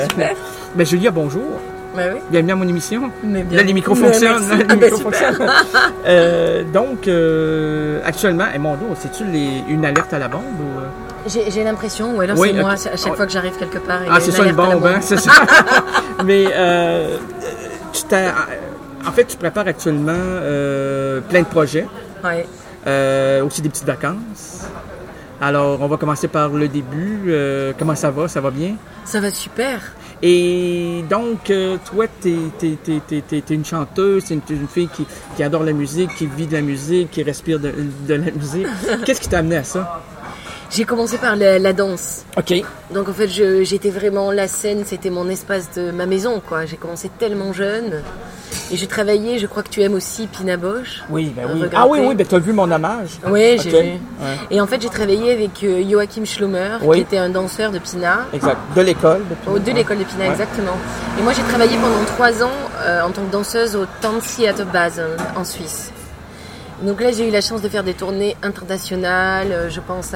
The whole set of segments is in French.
Super. Julia, bonjour. Ben oui. Bienvenue à mon émission. Mais bien. Là, les micros fonctionnent. Merci. Les micros Super. fonctionnent. Donc, actuellement, mon dos, c'est-tu une alerte à la bombe ou... J'ai l'impression, ou alors Oui, c'est moi, ok. à chaque fois que j'arrive quelque part. il y a Ah, c'est une ça une alerte à la bombe, hein? C'est ça. Mais, en fait, tu prépares actuellement plein de projets. Ouais. Aussi des petites vacances. Alors, on va commencer par le début. Comment ça va? Ça va bien? Ça va super. Et donc, toi, t'es une chanteuse, t'es une fille qui adore la musique, qui vit de la musique, qui respire de la musique. Qu'est-ce qui t'a amené à ça? J'ai commencé par la danse. OK. Donc en fait, j'étais vraiment la scène, c'était mon espace de ma maison, quoi. J'ai commencé tellement jeune. Et je travaillais, je crois que tu aimes aussi Pina Bausch. Oui, ben oui. Regretter. Ah oui, ben t'as vu mon hommage. Oui, j'ai OK. vu. Ouais. Et en fait, j'ai travaillé avec Joachim Schlummer, Oui. qui était un danseur de Pina. Exact. De l'école. De l'école de Pina, Ouais. exactement. Et moi, j'ai travaillé pendant 3 ans en tant que danseuse au Tanztheater Basel, en Suisse. Donc là, j'ai eu la chance de faire des tournées internationales. Je pense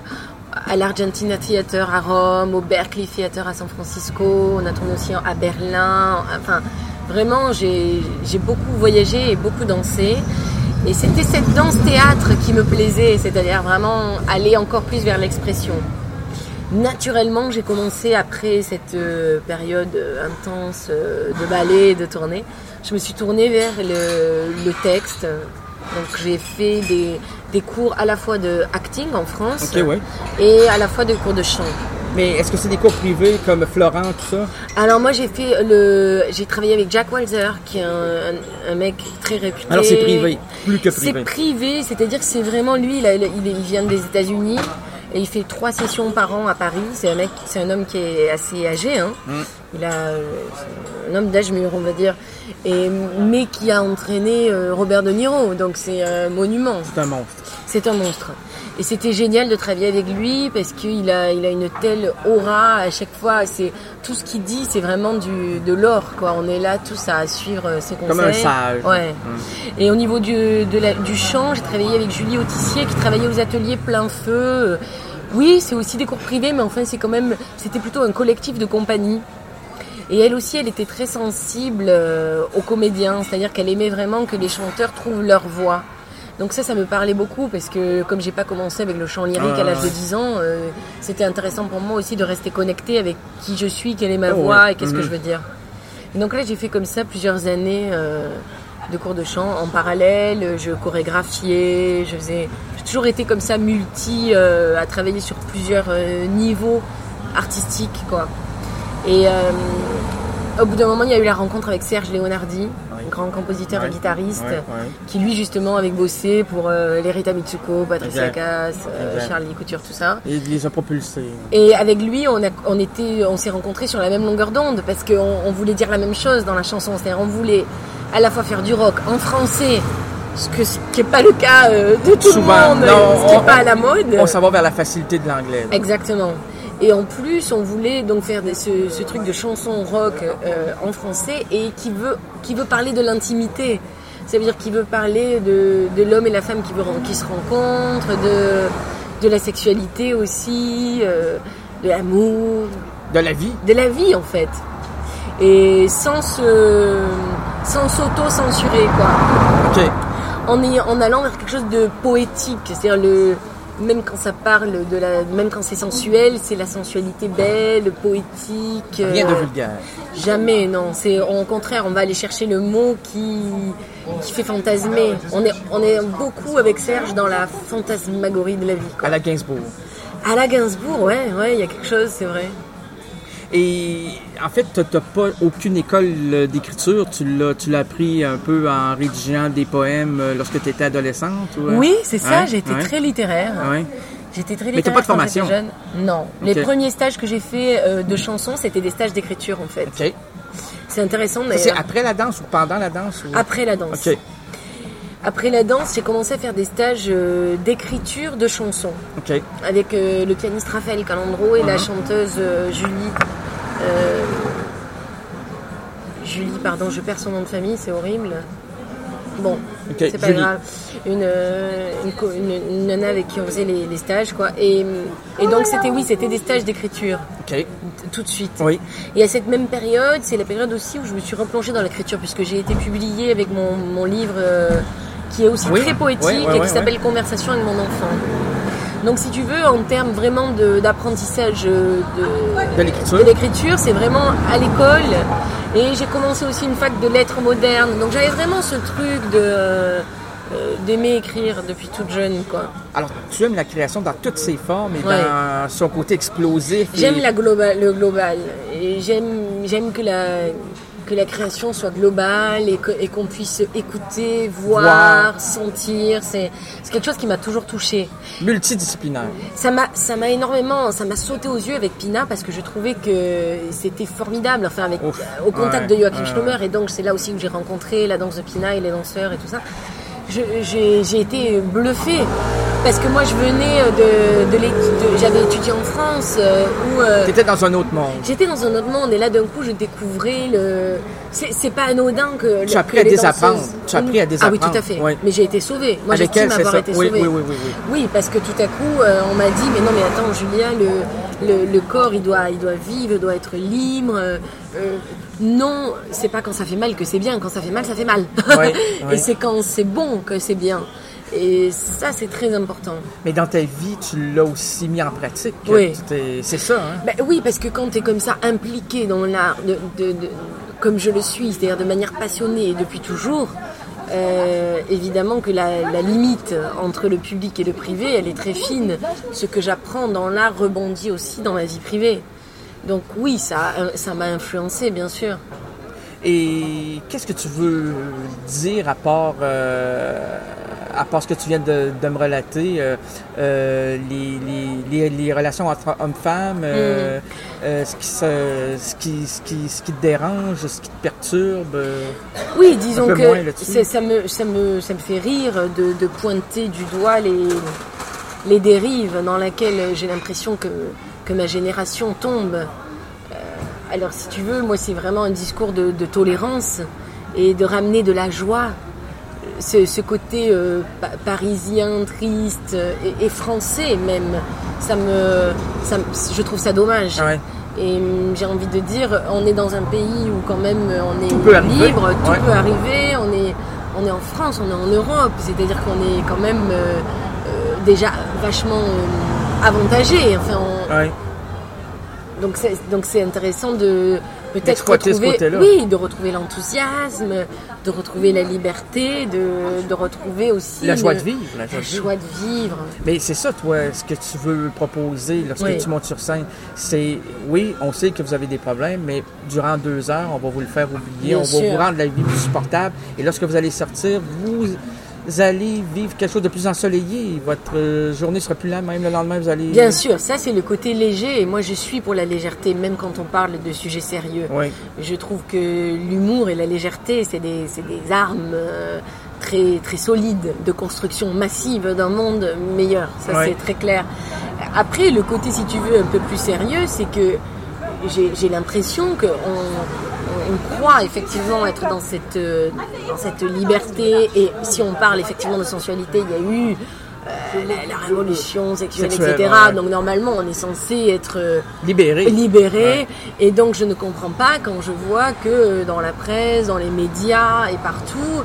à l'Argentina Theater à Rome, au Berkeley Theater à San Francisco. On a tourné aussi à Berlin. Enfin, vraiment, j'ai beaucoup voyagé et beaucoup dansé. Et c'était cette danse-théâtre qui me plaisait, c'est-à-dire vraiment aller encore plus vers l'expression. Naturellement, j'ai commencé après cette période intense de ballet, de tournée. Je me suis tournée vers le texte. Donc j'ai fait des cours à la fois de acting en France OK, ouais. et à la fois de cours de chant. Mais est-ce que c'est des cours privés comme Florent, tout ça? Alors moi j'ai travaillé avec Jack Walzer qui est un mec très réputé. Alors c'est privé, plus que privé. C'est privé, c'est-à-dire que c'est vraiment lui, il vient des États-Unis et il fait 3 sessions par an à Paris. C'est un homme qui est assez âgé, hein. Il a un homme d'âge mûr, on va dire, mais qui a entraîné Robert De Niro, donc c'est un monument. C'est un monstre. C'est un monstre. Et c'était génial de travailler avec lui parce qu'il a une telle aura à chaque fois. C'est tout ce qu'il dit, c'est vraiment de l'or, quoi. On est là tous à suivre ses conseils. Comme un sage. Ouais. Et au niveau du chant, j'ai travaillé avec Julie Autissier qui travaillait aux ateliers Plein Feu. Oui, c'est aussi des cours privés, mais enfin c'était plutôt un collectif de compagnie. Et elle aussi, elle était très sensible aux comédiens, c'est-à-dire qu'elle aimait vraiment que les chanteurs trouvent leur voix. Donc ça me parlait beaucoup parce que comme j'ai pas commencé avec le chant lyrique à l'âge de 10 ans, c'était intéressant pour moi aussi de rester connectée avec qui je suis, quelle est ma voix et qu'est-ce que je veux dire. Et donc là, j'ai fait comme ça plusieurs années de cours de chant en parallèle. Je chorégraphiais, j'ai toujours été comme ça à travailler sur plusieurs niveaux artistiques, quoi. Et au bout d'un moment, il y a eu la rencontre avec Serge Leonardi, grand compositeur et guitariste, qui lui justement avait bossé pour les Rita Mitsuko, Patricia Cass, Charlie Couture, tout ça. Et il les a propulsés. Et avec lui, on s'est rencontrés sur la même longueur d'onde parce qu'on voulait dire la même chose dans la chanson. C'est-à-dire, on voulait à la fois faire du rock en français, ce qui n'est pas le cas de tout le monde, ce qui n'est pas à la mode. On s'en va vers la facilité de l'anglais. Là. Exactement. Et en plus, on voulait donc faire ce truc de chanson rock en français et qui veut parler de l'intimité. Ça veut dire qu'il veut parler de l'homme et la femme qui se rencontrent, de la sexualité aussi, de l'amour. De la vie. De la vie, en fait. Et sans s'auto-censurer, quoi. OK. En allant vers quelque chose de poétique. C'est-à-dire même quand ça parle même quand c'est sensuel, c'est la sensualité belle, poétique. Rien de vulgaire. Jamais, non. Au contraire, on va aller chercher le mot qui fait fantasmer. On est beaucoup avec Serge dans la fantasmagorie de la vie, quoi. À la Gainsbourg. À la Gainsbourg, ouais, il y a quelque chose, c'est vrai. Et en fait, tu n'as pas aucune école d'écriture. Tu l'as appris un peu en rédigeant des poèmes lorsque tu étais adolescente? Ou... Oui, c'est ça. J'ai été très littéraire. Ouais. J'étais très littéraire. Mais tu n'as pas de formation? Quand j'étais jeune. Non. Okay. Les premiers stages que j'ai fait de chansons, c'était des stages d'écriture, en fait. OK. C'est intéressant. Ça, c'est après la danse ou pendant la danse? Ou... Après la danse. OK. Après la danse, j'ai commencé à faire des stages d'écriture de chansons. OK. Avec le pianiste Raphaël Calandro et la chanteuse Julie. Julie, pardon, je perds son nom de famille, c'est horrible. Bon, Okay, c'est pas Julie. grave. Une nana avec qui on faisait les stages, quoi. Et donc, c'était des stages d'écriture, OK. tout de suite. Oui. Et à cette même période, c'est la période aussi où je me suis replongée dans l'écriture, puisque j'ai été publiée avec mon livre qui est aussi Oui. très poétique Ouais, et qui s'appelle Conversation avec mon enfant. Donc, si tu veux, en termes vraiment d'apprentissage De l'écriture. de l'écriture, c'est vraiment à l'école. Et j'ai commencé aussi une fac de lettres modernes. Donc, j'avais vraiment ce truc d'aimer écrire depuis toute jeune, quoi. Alors, tu aimes la création dans toutes ses formes et Ouais. dans son côté explosif. J'aime et... le global. Et j'aime que la création soit globale et qu'on puisse écouter, voir, sentir. C'est quelque chose qui m'a toujours touchée. Multidisciplinaire. Ça m'a sauté aux yeux avec Pina parce que je trouvais que c'était formidable, enfin au contact de Joachim Schlömer, et donc c'est là aussi où j'ai rencontré la danse de Pina et les danseurs et tout ça. J'ai été bluffée parce que moi je venais j'avais étudié en France où T'étais dans un autre monde. j'étais dans un autre monde, et là d'un coup je découvrais c'est pas anodin que Tu as appris que à les désapprendre. danseuses- Tu as appris à désapprendre. Ah oui, tout à fait. Ouais. Mais j'ai été sauvée. Moi Avec j'estime elle, c'est avoir ça. été Oui, sauvée. oui. Oui, parce que tout à coup, on m'a dit, mais non, mais attends, Julia, le corps, il doit vivre, il doit être libre. Non, c'est pas quand ça fait mal que c'est bien. Quand ça fait mal, ça fait mal. Ouais, ouais. Et c'est quand c'est bon que c'est bien. Et ça, c'est très important. Mais dans ta vie, tu l'as aussi mis en pratique. Oui. C'est ça, hein? Ben oui, parce que quand tu es comme ça impliqué dans l'art, comme je le suis, c'est-à-dire de manière passionnée et depuis toujours, évidemment que la limite entre le public et le privé, elle est très fine. Ce que j'apprends dans l'art rebondit aussi dans ma vie privée. Donc oui, ça m'a influencé, bien sûr. Et qu'est-ce que tu veux dire à part ce que tu viens de me relater, les relations entre hommes-femmes, ce qui te dérange, ce qui te perturbe? Oui, disons un peu moins que là-dessus. ça me fait rire de pointer du doigt les dérives dans lesquelles j'ai l'impression que ma génération tombe. Alors si tu veux, moi c'est vraiment un discours de tolérance et de ramener de la joie. Ce côté parisien, triste et français même, je trouve ça dommage. Ouais. Et j'ai envie de dire, on est dans un pays où quand même on est Tout peut arriver. libre, tout Ouais. peut arriver, on est en France, on est en Europe, c'est-à-dire qu'on est quand même déjà vachement avantagé. Enfin, Ouais. donc c'est intéressant de peut-être D'exploiter ce retrouver, côté-là. oui, de retrouver l'enthousiasme, de retrouver la liberté, de retrouver aussi La joie de vivre. La la joie de vivre. Mais c'est ça, toi, ce que tu veux proposer lorsque Oui. tu montes sur scène. C'est, oui, on sait que vous avez des problèmes, mais durant 2 heures, on va vous le faire oublier. Bien On va sûr. vous rendre la vie plus supportable. Et lorsque vous allez sortir, vous allez vivre quelque chose de plus ensoleillé. Votre journée sera plus la même. Le lendemain, vous allez... Bien sûr, ça c'est le côté léger, et moi je suis pour la légèreté, même quand on parle de sujets sérieux. Oui. Je trouve que l'humour et la légèreté, c'est des armes très, très solides de construction massive d'un monde meilleur. Ça Ouais. c'est très clair. Après, le côté, si tu veux, un peu plus sérieux, c'est que j'ai l'impression qu'on croit effectivement être dans cette liberté, et si on parle effectivement de sensualité, il y a eu la révolution sexuelle, Sexuelle, etc. ouais. Donc normalement on est censé être Libéré. libéré, et donc je ne comprends pas quand je vois que dans la presse, dans les médias et partout,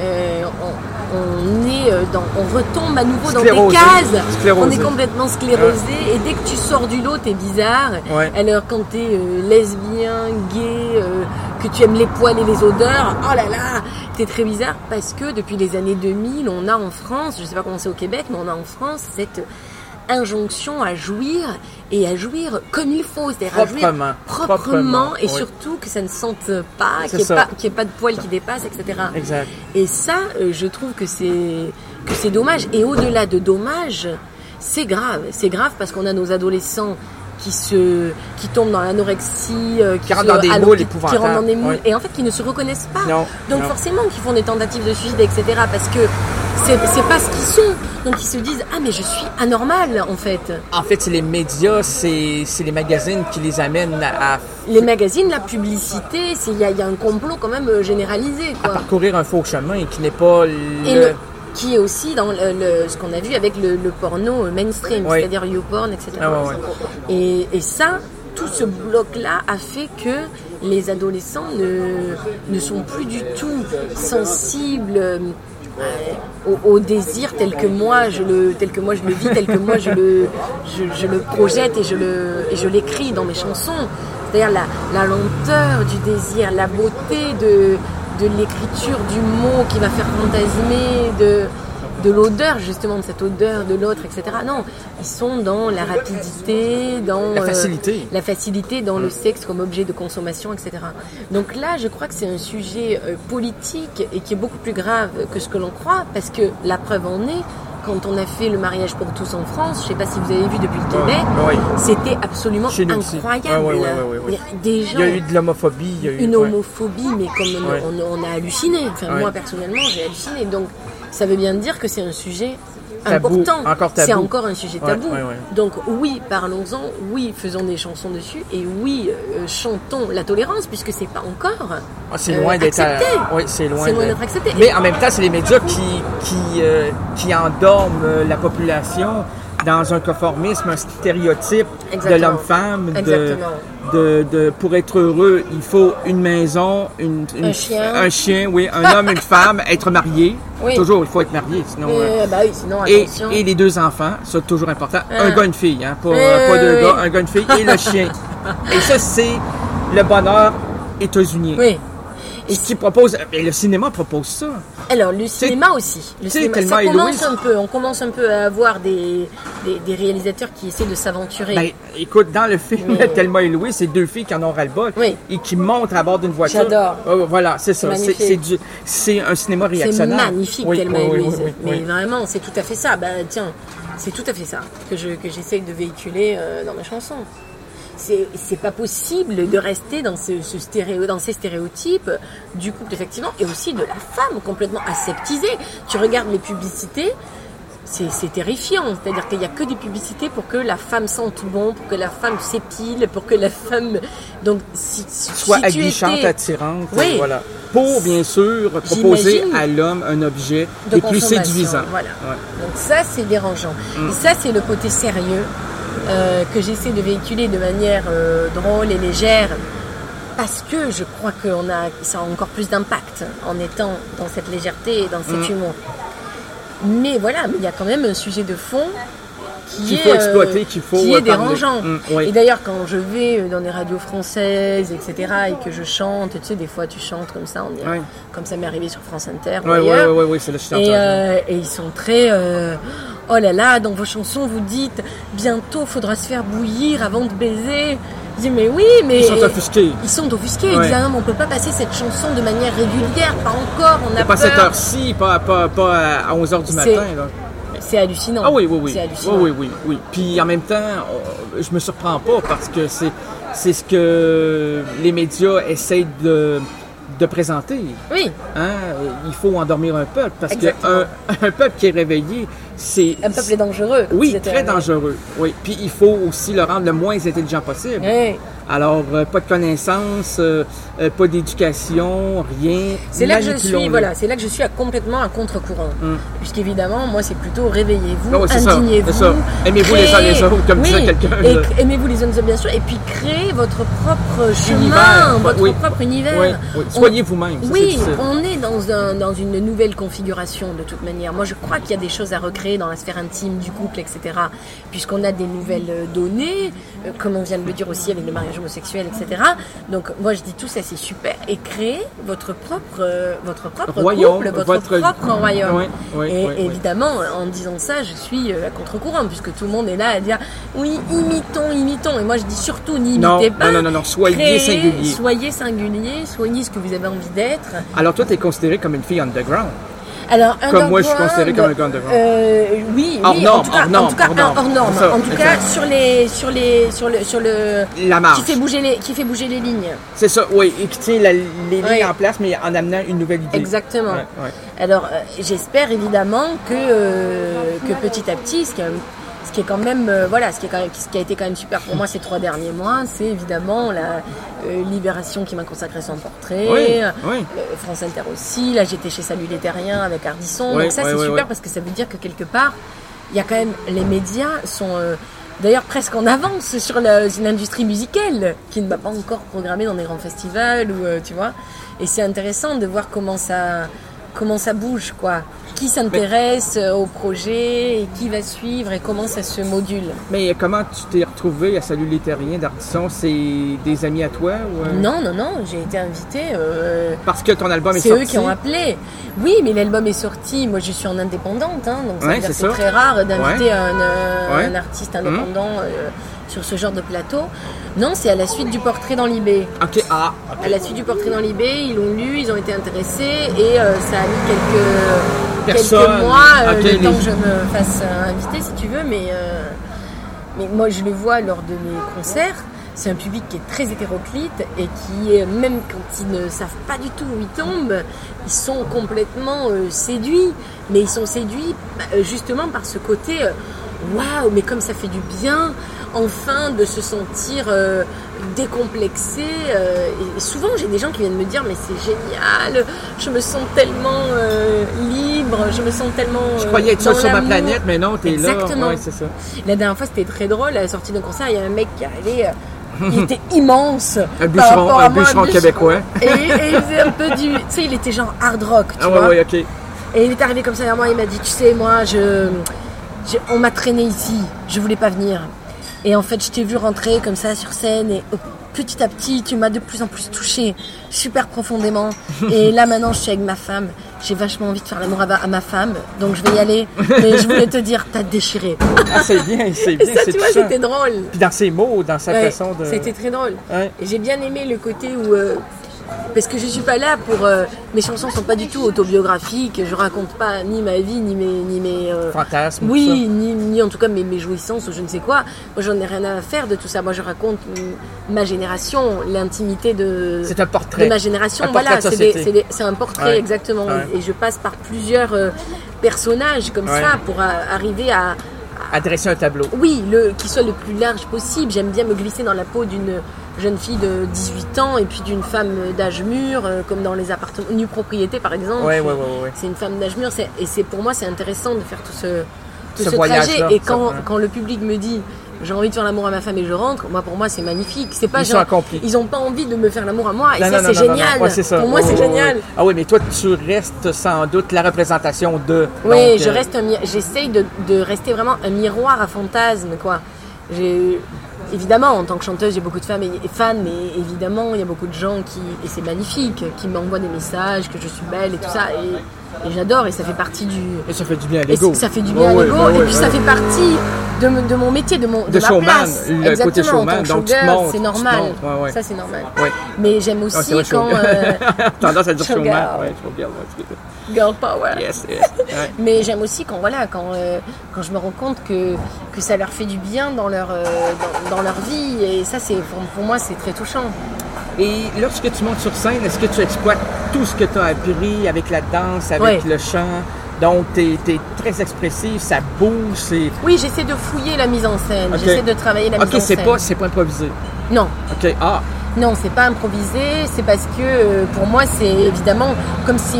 on retombe à nouveau dans Sclérosé. des cases. Sclérosé. On est complètement sclérosé, et dès que tu sors du lot, t'es bizarre. Ouais. Alors quand t'es lesbien, gay, que tu aimes les poils et les odeurs, oh là là, t'es très bizarre, parce que depuis les années 2000, on a en France, je sais pas comment c'est au Québec, mais on a en France cette injonction à jouir, et à jouir comme il faut, c'est-à-dire à jouir proprement, et oui. surtout que ça ne sente pas, C'est qu'il ça. n'y ait pas de poils qui dépassent, etc. Exact. Et ça, je trouve que c'est dommage. Et au-delà de dommage, c'est grave. C'est grave parce qu'on a nos adolescents qui tombent dans l'anorexie, Qui rentrent dans des moules épouvantables. qui rentrent dans des moules, Oui. et en fait qui ne se reconnaissent pas. Non, Donc non. forcément qu'ils font des tentatives de suicide, etc. Parce que c'est pas ce qu'ils sont. Donc ils se disent ah mais je suis anormal en fait. En fait, c'est les médias, c'est les magazines qui les amènent à les magazines, la publicité, il y a un complot quand même généralisé quoi. à parcourir un faux chemin qui n'est pas qui est aussi dans ce qu'on a vu avec le porno mainstream, oui. c'est-à-dire YouPorn, etc. Ah, ouais. Et ça, tout ce bloc-là a fait que les adolescents ne sont plus du tout sensibles au désir tel que moi je le vis, tel que moi je le projette et je l'écris dans mes chansons. C'est-à-dire la lenteur du désir, la beauté de l'écriture du mot qui va faire fantasmer, de l'odeur justement, de cette odeur de l'autre, etc. Non, ils sont dans la rapidité, dans la facilité dans le sexe comme objet de consommation, etc. Donc là, je crois que c'est un sujet politique et qui est beaucoup plus grave que ce que l'on croit, parce que la preuve en est, quand on a fait le mariage pour tous en France, je ne sais pas si vous avez vu depuis le Québec, c'était absolument incroyable. Ouais. Des gens, il y a eu de l'homophobie. Une homophobie, mais comme on a halluciné. Enfin, moi, personnellement, j'ai halluciné. Donc, ça veut bien dire que c'est un sujet tabou, important. Encore tabou. C'est encore un sujet tabou. Ouais. Donc, oui, parlons-en. Oui, faisons des chansons dessus. Et oui, chantons la tolérance, puisque c'est pas encore c'est loin d'être accepté. C'est loin d'être accepté. Mais en même temps, c'est les médias qui endorment la population dans un conformisme, un stéréotype de l'homme-femme. Pour être heureux, il faut une maison, un chien, oui, un homme, une femme, être marié. Oui. Toujours, il faut être marié, sinon. Sinon attention. Et les 2 enfants, ça c'est toujours important. Un gars, une fille, hein, pas 2 gars, un gars, une fille et le chien. Et ça, c'est le bonheur états-unien. Oui. Et ce qui propose, et le cinéma propose ça. Alors le cinéma aussi. Le cinéma, ça commence un peu. On commence un peu à avoir des réalisateurs qui essaient de s'aventurer. Ben, écoute, dans le film Thelma et Louise, c'est 2 filles qui en ont ras-le-bol et qui montent à bord d'une voiture. J'adore. Voilà, c'est ça. C'est un cinéma réactionnaire. C'est magnifique, Thelma et Louise. Mais vraiment, c'est tout à fait ça. Ben tiens, c'est tout à fait ça que j'essaye de véhiculer dans mes chansons. C'est pas possible de rester dans ces stéréotypes du couple, effectivement, et aussi de la femme complètement aseptisée. Tu regardes les publicités, c'est terrifiant. C'est-à-dire qu'il n'y a que des publicités pour que la femme sente bon, pour que la femme s'épile, pour que la femme soit aguichante, attirante. Oui. Voilà. Pour, bien sûr, proposer à l'homme un objet et plus séduisant. Voilà. Ouais. Donc ça, c'est dérangeant. Et ça, c'est le côté sérieux que j'essaie de véhiculer de manière drôle et légère, parce que je crois que ça a encore plus d'impact en étant dans cette légèreté et dans cet humour. Mais voilà, il y a quand même un sujet de fond qui est dérangeant. Et d'ailleurs, quand je vais dans des radios françaises, etc., et que je chante, tu sais, des fois tu chantes comme ça, comme ça m'est arrivé sur France Inter. Oui, c'est là et ils sont très... oh là là, dans vos chansons, vous dites bientôt faudra se faire bouillir avant de baiser. Je dis mais oui, mais ils sont offusqués. Ils disent ah non, on peut pas passer cette chanson de manière régulière, pas encore, on a pas peur. Pas cette heure-ci, pas à 11h du matin. Là. C'est hallucinant. Ah oui. C'est hallucinant. Oui. Puis en même temps, je me surprends pas parce que c'est ce que les médias essayent de présenter. Oui. Il faut endormir un peuple parce qu'un peuple qui est réveillé, c'est... Un peuple est dangereux. Oui, très dangereux. Oui. Puis il faut aussi le rendre le moins intelligent possible. Oui. Alors, pas de connaissances, pas d'éducation, rien. C'est là que je suis complètement à contre-courant. Puisqu'évidemment, moi, c'est plutôt réveillez-vous, indignez-vous. C'est ça. Aimez-vous les uns les autres, comme disait quelqu'un. Aimez-vous les uns les autres, bien sûr. Et puis, créez votre propre chemin, votre propre univers. Oui. Soyez vous-même. Oui, on est dans une nouvelle configuration, de toute manière. Moi, je crois qu'il y a des choses à recréer dans la sphère intime du couple, etc. Puisqu'on a des nouvelles données, comme on vient de le dire aussi avec le mariage homosexuel, etc. Donc moi je dis tout ça c'est super, et créez votre propre royaume, couple, votre propre royaume. Oui, évidemment en disant ça je suis à contre-courant, puisque tout le monde est là à dire oui imitons, et moi je dis surtout n'imitez pas. Non, soyez singulier. Soyez ce que vous avez envie d'être. Alors toi tu es considérée comme une fille underground. Alors, comme moi, je suis considéré comme un gars underground. Oui, hors norme, en tout cas, hors norme. En tout cas, sur le la marche. Qui fait bouger les lignes. C'est ça, oui, et qui tient les lignes en place, mais en amenant une nouvelle idée. Exactement. Ouais. Alors, j'espère évidemment que petit à petit, ce qui est quand même, ce qui a été quand même super pour moi ces 3 derniers mois, c'est évidemment la Libération qui m'a consacré son portrait, France Inter aussi. Là, j'étais chez Salut les Terriens avec Ardisson. Donc ça, c'est super parce que ça veut dire que quelque part, il y a quand même les médias sont d'ailleurs presque en avance sur l'industrie musicale qui ne va pas encore programmer dans des grands festivals ou tu vois. Et c'est intéressant de voir comment ça bouge, quoi. Qui s'intéresse au projet et qui va suivre et comment ça se module. Mais comment tu t'es retrouvé à Salut les Terriens d'Ardisson? C'est des amis à toi? Ou Non, j'ai été invitée. Parce que ton album est sorti? C'est eux qui ont appelé. Oui, mais l'album est sorti. Moi, je suis en indépendante, donc ça veut dire que c'est très rare d'inviter un artiste indépendant sur ce genre de plateau. Non, c'est à la suite du portrait dans l'IB. OK. À la suite du portrait dans l'IB, ils l'ont lu, ils ont été intéressés et ça a mis quelques mois le temps que je me fasse inviter, si tu veux. Mais moi, je le vois lors de mes concerts. C'est un public qui est très hétéroclite et qui, même quand ils ne savent pas du tout où ils tombent, ils sont complètement séduits. Mais ils sont séduits justement par ce côté waouh, mais comme ça fait du bien, enfin, de se sentir décomplexé. Et souvent, j'ai des gens qui viennent me dire mais c'est génial, je me sens tellement libre, je me sens tellement. Je croyais être seul sur ma planète, mais non, t'es là. Exactement. Ouais, c'est ça. La dernière fois, c'était très drôle. À la sortie d'un concert, il y a un mec qui arrivait. Il était immense. Un bûcheron québécois. Et il faisait un peu du. Tu sais, il était genre hard rock, tu vois. Ouais, ok. Et il est arrivé comme ça vers moi, il m'a dit, tu sais, moi, on m'a traîné ici, je voulais pas venir. Et en fait, je t'ai vu rentrer comme ça sur scène et petit à petit, tu m'as de plus en plus touchée, super profondément. Et là, maintenant, je suis avec ma femme. J'ai vachement envie de faire l'amour à ma femme, donc je vais y aller. Mais je voulais te dire, t'as déchiré. C'est bien. Et ça, tu vois, c'était drôle. Puis dans ses mots, dans sa façon de... C'était très drôle. Ouais. Et j'ai bien aimé le côté où... parce que je suis pas là pour... mes chansons sont pas du tout autobiographiques. Je raconte pas ni ma vie, ni mes fantasmes. Oui, ni en tout cas mes jouissances ou je ne sais quoi. Moi, j'en ai rien à faire de tout ça. Moi, je raconte ma génération, l'intimité de... C'est un portrait. De ma génération. Voilà, c'est un portrait, exactement. Ouais. Et je passe par plusieurs personnages comme ça pour arriver à dresser un tableau. Oui, qui soit le plus large possible. J'aime bien me glisser dans la peau d'une jeune fille de 18 ans et puis d'une femme d'âge mûr, comme dans les appartements nue propriété par exemple. Ouais. C'est une femme d'âge mur. Pour moi, c'est intéressant de faire tout ce trajet. Et quand le public me dit j'ai envie de faire l'amour à ma femme et je rentre, pour moi c'est magnifique. C'est pas ils ont pas envie de me faire l'amour à moi et c'est génial. Ouais, c'est ça. Pour moi c'est génial. Ah oui, mais toi tu restes sans doute la représentation de. Oui, j'essaye de rester vraiment un miroir à fantasmes, quoi. Évidemment, en tant que chanteuse, j'ai beaucoup de fans, mais évidemment, il y a beaucoup de gens et c'est magnifique, qui m'envoient des messages, que je suis belle et tout ça, et j'adore, et ça fait partie du... Et ça fait du bien à l'ego. Ça fait du bien à l'ego, et puis ça fait partie de mon métier, de ma showman, place. Le côté showman, donc tu te montres. C'est normal, ça c'est normal. Ouais. Mais j'aime aussi quand... Tendance à dire showman, Girl power. Yes. Mais j'aime aussi quand je me rends compte que ça leur fait du bien dans leur vie, et ça c'est pour moi c'est très touchant. Et lorsque tu montes sur scène, est-ce que tu exploites tout ce que tu as appris avec la danse, avec le chant? Donc t'es très expressif, ça bouge, Oui, j'essaie de fouiller la mise en scène, j'essaie de travailler la mise en scène. Ok, c'est pas improvisé. Non. Ok, Non, c'est pas improvisé, c'est parce que pour moi c'est évidemment comme si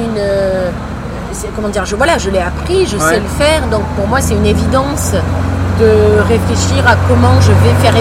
je l'ai appris, je sais le faire, donc pour moi c'est une évidence de réfléchir à comment je vais faire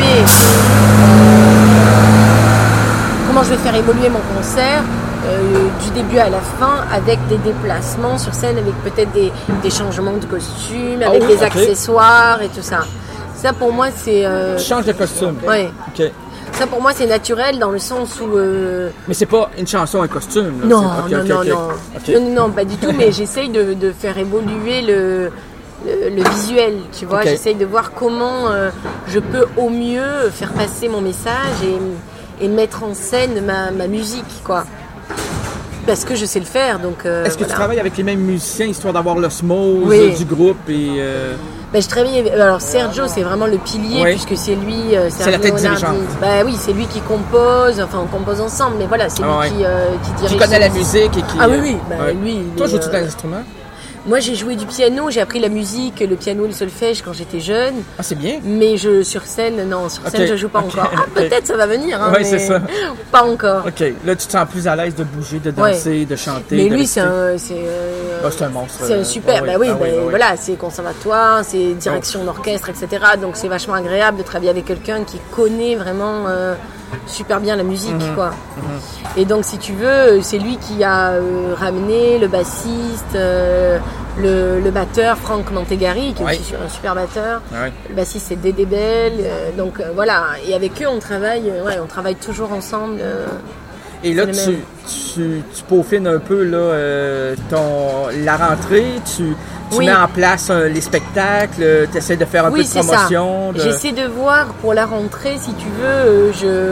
évoluer mon concert du début à la fin, avec des déplacements sur scène, avec peut-être des changements de costume, avec des accessoires et tout ça. Ça pour moi c'est... Tu changes de costume? Oui. Ok. Ça pour moi c'est naturel dans le sens où... Mais c'est pas une chanson, un costume là. Non, pas du tout, mais j'essaye de faire évoluer le visuel, tu vois. J'essaye de voir comment je peux au mieux faire passer mon message et mettre en scène ma musique, quoi. parce que je sais le faire. Donc, est-ce que tu travailles avec les mêmes musiciens, histoire d'avoir l'osmose du groupe et... je travaille. Alors Sergio, c'est vraiment le pilier, puisque c'est lui. C'est la tête dirigeante. Oui, c'est lui qui compose. Enfin, on compose ensemble, mais voilà, c'est lui qui dirige. Qui connaît la musique et qui. Ah oui. Lui. Toi, joues-tu d'un instrument? Moi, j'ai joué du piano. J'ai appris la musique, le piano et le solfège quand j'étais jeune. Ah, c'est bien. Mais sur scène, je joue pas encore. Ah, peut-être ça va venir. Oui, c'est ça. Pas encore. Ok. Là, tu te sens plus à l'aise de bouger, de danser, de chanter. Mais lui, c'est un monstre. C'est un super. Voilà, c'est conservatoire, c'est direction d'orchestre, etc. Donc c'est vachement agréable de travailler avec quelqu'un qui connaît vraiment super bien la musique, quoi. Et donc, si tu veux, c'est lui qui a ramené le bassiste, le batteur Franck Mantegari, qui est aussi un super batteur. Le bassiste, c'est Dédé Bell. Donc voilà. Et avec eux, on travaille toujours ensemble. Et là, tu peaufines un peu là, la rentrée, tu mets en place les spectacles, tu essaies de faire un peu de promotion. J'essaie de voir pour la rentrée, si tu veux,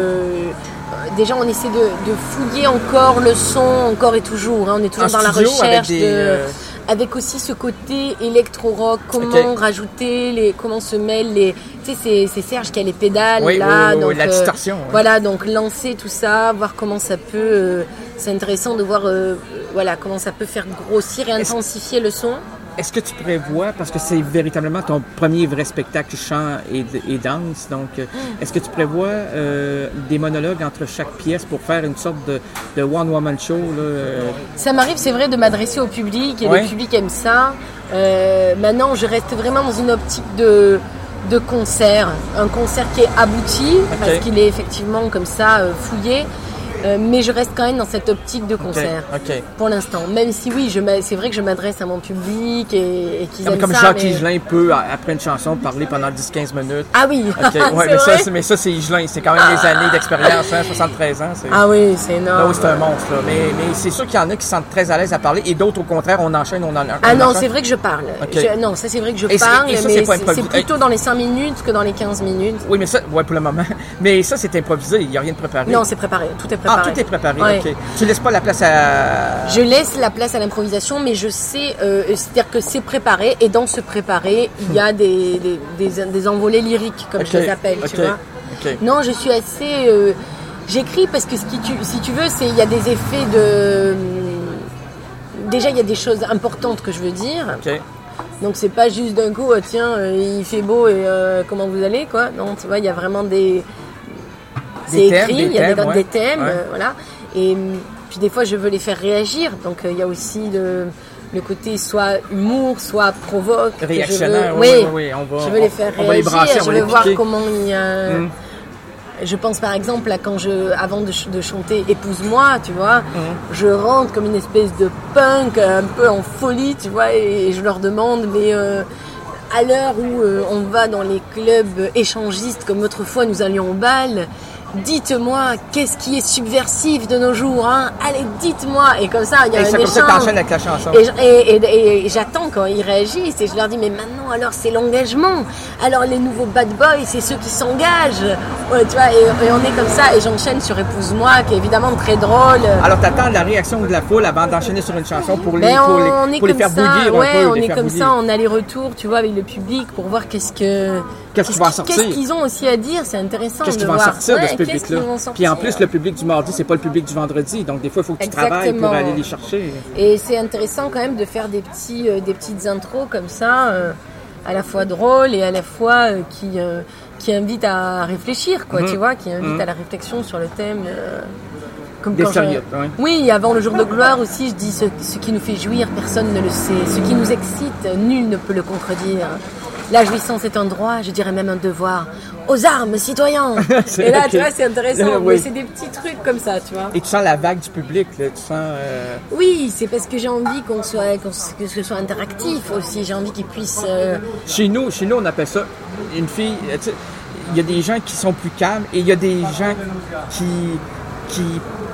déjà on essaie de fouiller encore le son, encore et toujours. On est toujours dans la recherche avec aussi ce côté électro-rock, comment rajouter comment se mêlent les... Tu sais, c'est Serge qui a les pédales là, donc la distorsion. Voilà, donc lancer tout ça, voir comment ça peut... c'est intéressant de voir comment ça peut faire grossir et intensifier le son. Est-ce que tu prévois, parce que c'est véritablement ton premier vrai spectacle chant et danse, donc est-ce que tu prévois des monologues entre chaque pièce pour faire une sorte de one-woman show? Ça m'arrive, c'est vrai, de m'adresser au public et le public aime ça. Maintenant, je reste vraiment dans une optique de concert, un concert qui est abouti, parce qu'il est effectivement comme ça fouillé. Mais je reste quand même dans cette optique de concert pour l'instant. Même si c'est vrai que je m'adresse à mon public et qu'ils aiment comme ça. Comme Jacques Higelin peut, après une chanson, parler pendant 10-15 minutes. Ah oui, mais ça, c'est Higelin. C'est quand même des années d'expérience, 73 ans. Ah oui, c'est énorme. Là, c'est un monstre. Là. Mais c'est sûr qu'il y en a qui se sentent très à l'aise à parler et d'autres, au contraire, on enchaîne. Ah non, c'est vrai que je parle. Non, ça, c'est vrai que je parle, mais c'est plutôt dans les 5 minutes que dans les 15 minutes. Oui, mais ça, pour le moment. Mais ça, c'est improvisé. Il n'y a rien de préparé. Non, c'est préparé. Tout est préparé. Ah, tout est préparé, ok. Tu laisses pas la place à... Je laisse la place à l'improvisation, mais je sais, c'est-à-dire que c'est préparé, et dans ce préparé, il y a des envolées lyriques, comme je les appelle, tu vois. Non, je suis assez... j'écris parce que si tu veux, il y a des effets de... Déjà, il y a des choses importantes que je veux dire. Donc, c'est pas juste d'un coup, tiens, il fait beau et comment vous allez, quoi. Non, tu vois, il y a vraiment des... C'est écrit, il y a des thèmes, voilà. Et puis des fois, je veux les faire réagir. Donc, il y a aussi le côté soit humour, soit provoque. Réactionnaire, je veux les faire réagir. Je veux voir comment je pense par exemple là, avant de chanter Épouse-moi, tu vois, je rentre comme une espèce de punk un peu en folie, tu vois, et je leur demande, mais à l'heure où on va dans les clubs échangistes comme autrefois nous allions au bal, dites-moi, qu'est-ce qui est subversif de nos jours, hein? Allez, dites-moi. Et comme ça, il y a un échange. Et ça t'enchaînes avec la chanson. Et j'attends quand ils réagissent et je leur dis, mais maintenant, alors, c'est l'engagement. Alors, les nouveaux bad boys, c'est ceux qui s'engagent. Ouais, tu vois, et on est comme ça. Et j'enchaîne sur Épouse-moi, qui est évidemment très drôle. Alors, t'attends la réaction de la foule avant d'enchaîner sur une chanson pour les faire bouillir un peu. On est comme ça, en aller-retour, tu vois, avec le public pour voir qu'est-ce qu'ils ont aussi à dire. C'est intéressant de voir. Qu'est-ce qui va sortir de ce public-là? Puis en plus, le public du mardi, c'est pas le public du vendredi. Donc, des fois, il faut que tu travailles pour aller les chercher. Et c'est intéressant quand même de faire des petites intros comme ça, à la fois drôles et à la fois qui invitent à réfléchir, quoi, tu vois, qui invitent à la réflexion sur le thème. Comme des sériettes, Oui, avant le jour de gloire aussi, je dis ce qui nous fait jouir, personne ne le sait. Ce qui nous excite, nul ne peut le contredire. La jouissance est un droit, je dirais même un devoir. Aux armes, citoyens! Et là, tu vois, c'est intéressant. Mais c'est des petits trucs comme ça, tu vois. Et tu sens la vague du public, là, tu sens... Oui, c'est parce que j'ai envie que ce soit interactif aussi. J'ai envie qu'ils puissent... Chez nous, on appelle ça une fille... Il y a des gens qui sont plus calmes et il y a des gens qui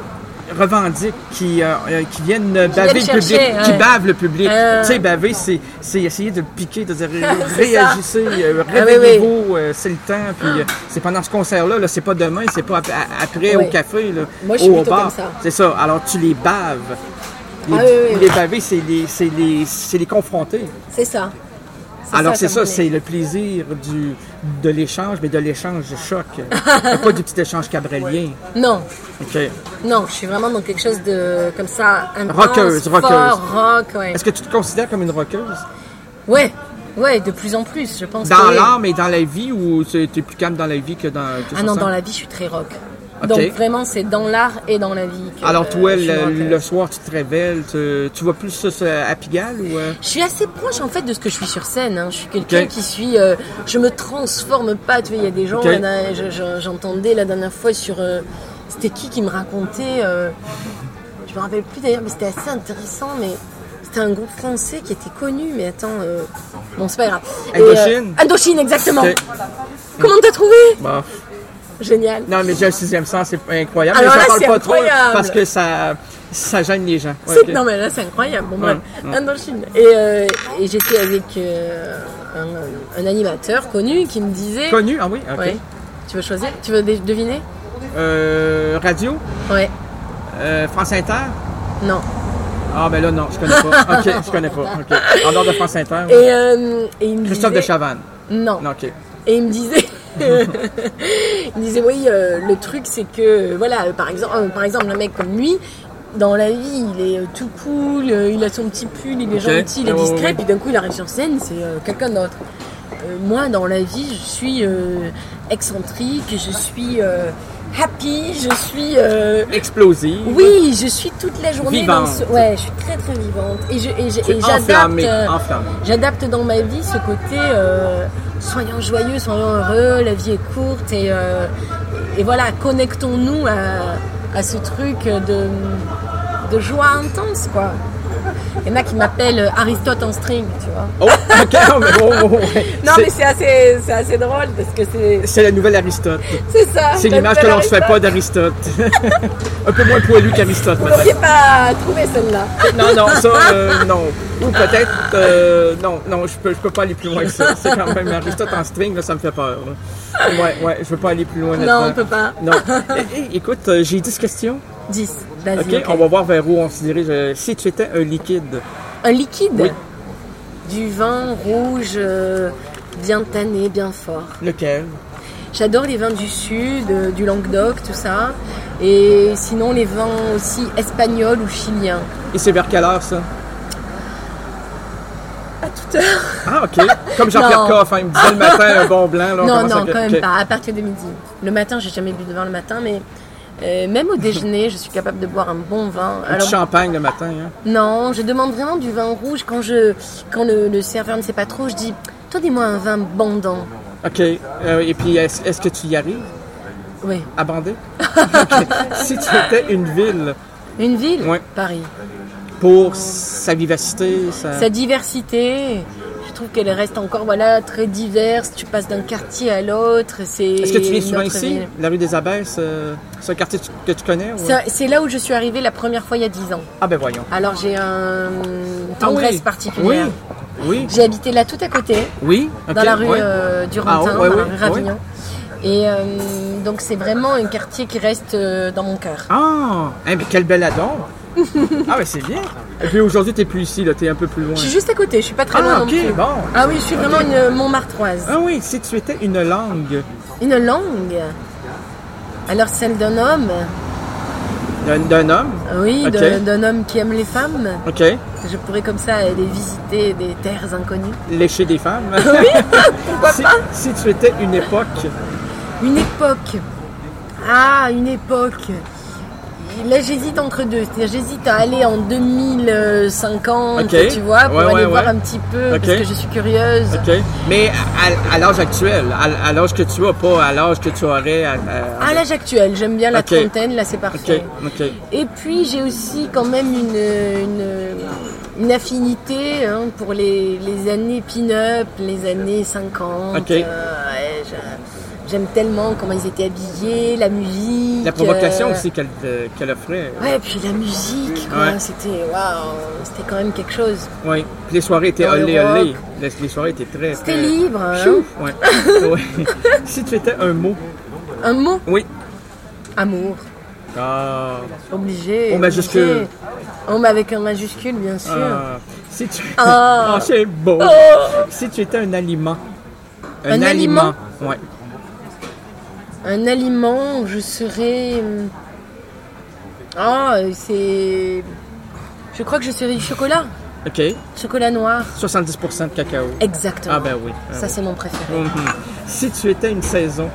revendiquent, qui viennent baver le public, qui bavent le public. Tu sais, baver, c'est essayer de le piquer, de dire réagissez, réveillez-vous, c'est le temps. Puis c'est pendant ce concert-là, c'est pas demain, c'est pas après au café, là, moi, je suis au bar. comme ça. C'est ça. Alors tu les baves. Les baver, c'est les confronter. C'est ça. Alors c'est ça, c'est le plaisir de l'échange, mais de l'échange choc. Pas du petit échange cabrélien. Non. OK. Non, je suis vraiment dans quelque chose de comme ça, intense, rockeuse. rock, ouais. Est-ce que tu te considères comme une rockeuse? Ouais, de plus en plus, je pense. Dans l'art, mais dans la vie, ou tu es plus calme dans la vie que dans... Ah non, dans la vie, je suis très rock. Okay. Donc vraiment, c'est dans l'art et dans la vie. Alors toi, le soir, tu te révèles, tu vois plus ça à Pigalle ou... Je suis assez proche en fait de ce que je suis sur scène. Hein. Je suis quelqu'un qui suis... je me transforme pas. Tu vois, il y a des gens, j'entendais la dernière fois sur... c'était qui me racontait... je me rappelle plus d'ailleurs, mais c'était assez intéressant, mais... C'était un groupe français qui était connu, mais attends... Bon, c'est pas grave. Indochine. Indochine, exactement. Okay. Comment t'as trouvé? Bon. Génial. Non, mais j'ai un sixième sens, c'est incroyable. Alors mais là, ça parle pas incroyable. Trop parce que ça gêne les gens. Ouais, okay. Non, mais là, c'est incroyable. Bon, bref, Indochine. Et j'étais avec un animateur connu qui me disait... Connu? Ah oui? OK. Ouais. Tu veux choisir? Tu veux deviner? Radio? Ouais. France Inter? Non. Ah, ben là, non, je connais pas. OK, je connais pas. OK. En dehors de France Inter. Et il me Christophe disait... de Chavannes? Non. Non, OK. Et il me disait... il me disait, oui, le truc, c'est que, voilà, par exemple, un mec comme lui, dans la vie, il est tout cool, il a son petit pull, il est gentil, il est discret, puis d'un coup, il arrive sur scène, c'est quelqu'un d'autre. Moi, dans la vie, je suis excentrique, je suis happy, je suis... explosive. Oui, je suis toute la journée vivante. Ouais, je suis très très vivante. Et j'adapte dans ma vie ce côté soyons joyeux, soyons heureux, la vie est courte et voilà, connectons-nous à ce truc de joie intense, quoi. Il y en a qui m'appellent Aristote en string, tu vois. Oh, ok. Non, mais c'est assez drôle parce que c'est... C'est la nouvelle Aristote. C'est ça. C'est l'image que l'on ne se fait pas d'Aristote. Un peu moins poilu qu'Aristote, peut-être. Vous n'auriez pas trouvé celle-là. Non, ça, non. Ou peut-être, non, je peux pas aller plus loin que ça. C'est quand même Aristote en string, là, ça me fait peur. Ouais, je veux pas aller plus loin. Non, on peut pas. Non. Écoute, j'ai 10 questions. 10. Vas-y, OK, on va voir vers où on se dirige. Si tu étais un liquide. Un liquide? Oui. Du vin rouge, bien tanné, bien fort. Lequel? J'adore les vins du Sud, du Languedoc, tout ça. Et sinon, les vins aussi espagnols ou chiliens. Et c'est vers quelle heure, ça? À toute heure. Ah, OK. Comme Jean-Pierre Coff, il me disait le matin, un bon blanc. Là, non, quand même pas. À partir de midi. Le matin, j'ai jamais bu de vin le matin, mais... même au déjeuner, je suis capable de boire un bon vin. Du champagne le matin, hein? Non, je demande vraiment du vin rouge. Quand le serveur ne sait pas trop, je dis « Donnez-moi un vin bandant. » OK. Et puis, est-ce que tu y arrives? Oui. À bander? Okay. Si tu étais une ville... Une ville? Oui. Paris. Pour sa vivacité, sa diversité... Je trouve qu'elle reste encore très diverse. Tu passes d'un quartier à l'autre. Est-ce que tu viens souvent ici, ville. La rue des Abbesses? C'est un quartier que tu connais? Ou... C'est là où je suis arrivée la première fois il y a 10 ans. Ah ben voyons. Alors j'ai une tendresse particulière. Oui. J'ai habité là tout à côté. Oui. Okay. Dans la rue du Rantin, dans la rue Ravignon. Et donc c'est vraiment un quartier qui reste dans mon cœur. Ah, mais quel bel adon! Ah, mais c'est bien! Et puis aujourd'hui, t'es plus ici, là, t'es un peu plus loin. Je suis juste à côté, je suis pas très loin non plus. Bon. Ah oui, je suis vraiment une Montmartroise. Ah oui, si tu étais une langue. Une langue? Alors celle d'un homme? D'un homme? Oui, d'un homme qui aime les femmes. OK. Je pourrais comme ça aller visiter des terres inconnues. Lécher des femmes? Oui, pourquoi pas? Si tu étais une époque? Une époque? Ah, une époque. Là, j'hésite entre deux. C'est-à-dire, j'hésite à aller en 2050, tu vois, pour aller voir un petit peu, parce que je suis curieuse. OK. Mais à l'âge actuel, à l'âge que tu as, pas à l'âge que tu aurais... À l'âge actuel, j'aime bien la trentaine, là, c'est parfait. OK. Et puis, j'ai aussi quand même une affinité pour les années pin-up, les années 50. OK. J'aime tellement comment ils étaient habillés, la musique. La provocation aussi qu'elle offrait. Ouais, puis la musique, quoi. Ouais. C'était quand même quelque chose. Oui, puis les soirées étaient olé. Les soirées étaient très... C'était libre. Chouf, ouais. Ouais. Si tu étais un mot. Un mot? Oui. Amour. Ah. Obligé. Au majuscule. Oh, mais avec un majuscule, bien sûr. Si tu... Oh, c'est beau. Oh. Si tu étais un aliment. Un aliment? Ouais. Un aliment, je serais... Je crois que je serais du chocolat. OK. Chocolat noir. 70% de cacao. Exactement. Ah ben oui. Ça, c'est mon préféré. Mm-hmm. Si tu étais une saison.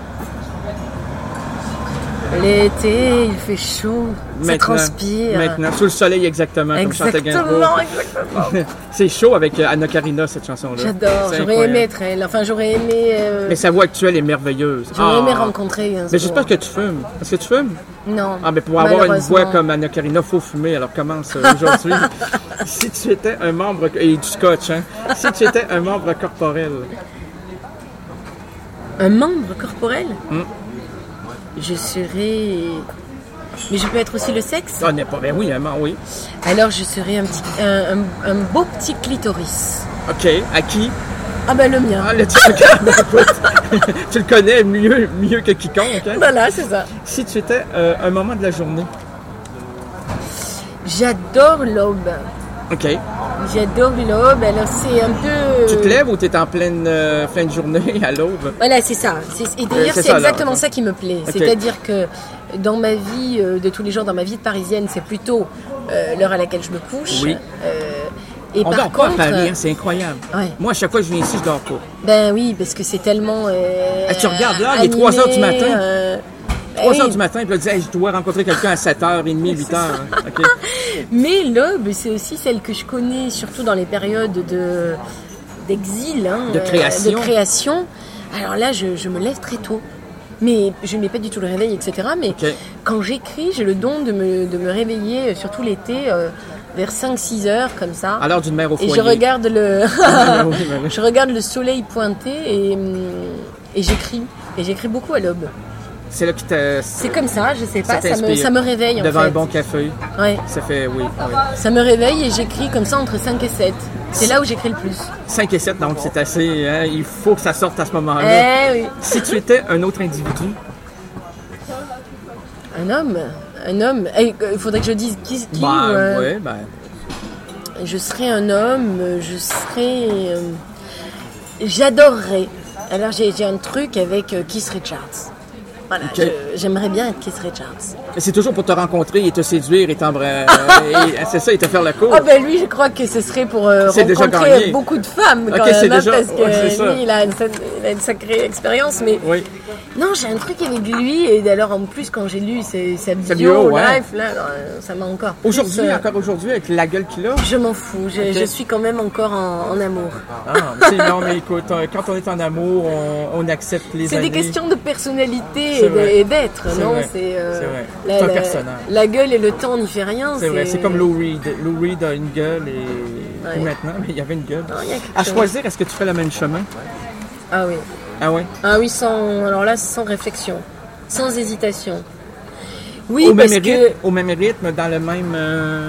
L'été, il fait chaud, ça transpire. Maintenant, sous le soleil exactement, comme chantait Gainsbourg. Exactement. C'est chaud avec Anna Karina, cette chanson-là. J'adore, j'aurais aimé être elle. Enfin, j'aurais aimé... Mais sa voix actuelle est merveilleuse. J'aurais aimé rencontrer Gainsbourg. Mais j'espère que tu fumes. Est-ce que tu fumes? Non. Ah, mais pour avoir une voix comme Anna Karina, il faut fumer. Alors commence aujourd'hui. Si tu étais un membre... Et du scotch, hein. Si tu étais un membre corporel. Un membre corporel? Je serais... Mais je peux être aussi le sexe? Ah, n'est pas... Ben oui, oui. Alors, je serais un beau petit clitoris. OK. À qui? Ah ben, le mien. Ah, le tien. Écoute, tu le connais mieux que quiconque. Hein? Voilà, c'est ça. Si tu étais un moment de la journée. J'adore l'aube. OK. J'adore l'aube. Alors, c'est un peu... Tu te lèves ou tu es en pleine journée à l'aube? Voilà, c'est ça. Et d'ailleurs, c'est exactement ça qui me plaît. Okay. C'est-à-dire que dans ma vie de tous les jours, dans ma vie de parisienne, c'est plutôt l'heure à laquelle je me couche. Oui. Et on dort pas à Paris, hein, c'est incroyable. Ouais. Moi, à chaque fois que je viens ici, je dors pas. Ben oui, parce que c'est tellement... tu regardes là, il est 3 h du matin. 3 h du matin, puis là, tu dis, hey, je dois rencontrer quelqu'un à 7h30, 8h. Hein. Okay. Mais l'aube, c'est aussi celle que je connais, surtout dans les périodes d'exil, hein, de création. Alors là, je me lève très tôt. Mais je ne mets pas du tout le réveil, etc. Mais quand j'écris, j'ai le don de me réveiller, surtout l'été, vers 5-6 heures, comme ça. À l'heure d'une mère au foyer. Et je regarde je regarde le soleil pointer et j'écris. Et j'écris beaucoup à l'aube. C'est là que t'a... C'est comme ça, je sais pas, ça me réveille en fait. Devant un bon café. Ouais. Ça fait, oui. Ça me réveille et j'écris comme ça entre 5 et 7. C'est là où j'écris le plus. 5 et 7, donc c'est assez... Hein, il faut que ça sorte à ce moment-là. Oui. Si tu étais un autre individu. Un homme. Il faudrait que je dise qui oui, Je serais un homme, j'adorerais. Alors j'ai un truc avec Keith Richards. Voilà, j'aimerais bien être Keith Richards. C'est toujours pour te rencontrer et te séduire et c'est ça, et te faire la cour. Ah ben lui, je crois que ce serait pour rencontrer beaucoup de femmes quand même, parce que lui, il a une sacrée expérience. Mais non, j'ai un truc avec lui, et alors en plus, quand j'ai lu sa bio live, là, ça m'a encore plus... Encore aujourd'hui, avec la gueule qu'il a? Je m'en fous, je suis quand même encore en amour. Non, mais écoute, quand on est en amour, on accepte les années. C'est des questions de personnalité et d'être, non? C'est vrai. C'est un personnage. La gueule et le temps, on n'y fait rien. C'est vrai, c'est comme Lou Reed. Lou Reed a une gueule et maintenant, mais il y avait une gueule. À choisir, est-ce que tu fais le même chemin? Ah oui. Ah oui? Ah oui, sans réflexion, sans hésitation. Oui, au même rythme, dans les mêmes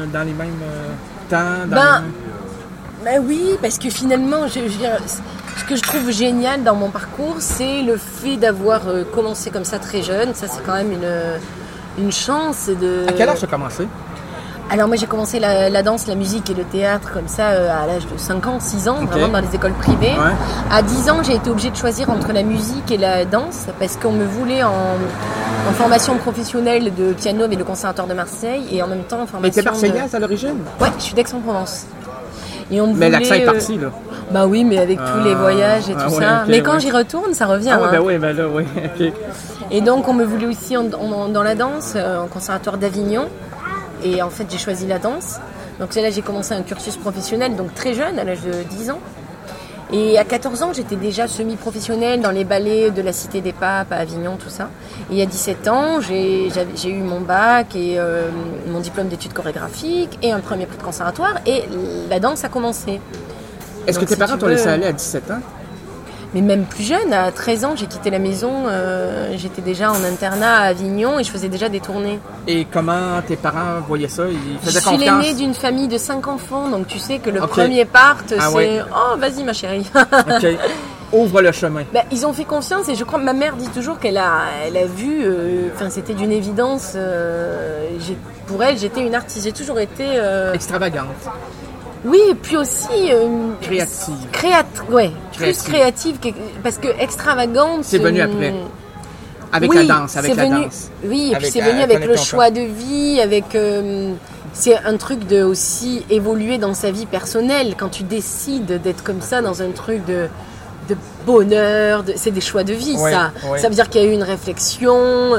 temps. Oui, parce que finalement, ce que je trouve génial dans mon parcours, c'est le fait d'avoir commencé comme ça très jeune. Ça, c'est quand même une chance. À quel âge tu as commencé? Alors moi j'ai commencé la danse, la musique et le théâtre comme ça à l'âge de 5 ans, 6 ans, vraiment dans les écoles privées. Ouais. À 10 ans j'ai été obligée de choisir entre la musique et la danse parce qu'on me voulait en formation professionnelle de piano avec le Conservatoire de Marseille et en même temps en formation... Mais t'es marseillaise à l'origine? Ouais, je suis d'Aix-en-Provence. Mais l'accent est parti là? Bah oui, mais avec tous les voyages et tout ça. Mais quand j'y retourne, ça revient. OK. Et donc on me voulait aussi dans la danse, en Conservatoire d'Avignon. Et en fait, j'ai choisi la danse. Donc là, j'ai commencé un cursus professionnel, donc très jeune, à l'âge de 10 ans. Et à 14 ans, j'étais déjà semi-professionnelle dans les ballets de la Cité des Papes à Avignon, tout ça. Et à 17 ans, j'ai eu mon bac et mon diplôme d'études chorégraphiques et un premier prix de conservatoire. Et la danse a commencé. Est-ce que tes parents t'ont laissé aller à 17 ans? Mais même plus jeune, à 13 ans, j'ai quitté la maison, j'étais déjà en internat à Avignon et je faisais déjà des tournées. Et comment tes parents voyaient ça? Ils faisaient confiance? Je suis l'aînée d'une famille de 5 enfants, donc tu sais que le premier part, c'est « Oh, vas-y ma chérie ». OK. Ouvre le chemin. Ils ont fait confiance et je crois que ma mère dit toujours qu'elle a vu, c'était d'une évidence, pour elle, j'étais une artiste, j'ai toujours été... extravagante. Oui, et puis aussi... créative. Plus créative, parce que extravagante... C'est venu après. Avec la danse, danse. Oui, et puis c'est venu avec le choix de vie, avec... c'est un truc de aussi évoluer dans sa vie personnelle. Quand tu décides d'être comme ça, dans un truc de bonheur, c'est des choix de vie, ça. Ouais. Ça veut dire qu'il y a eu une réflexion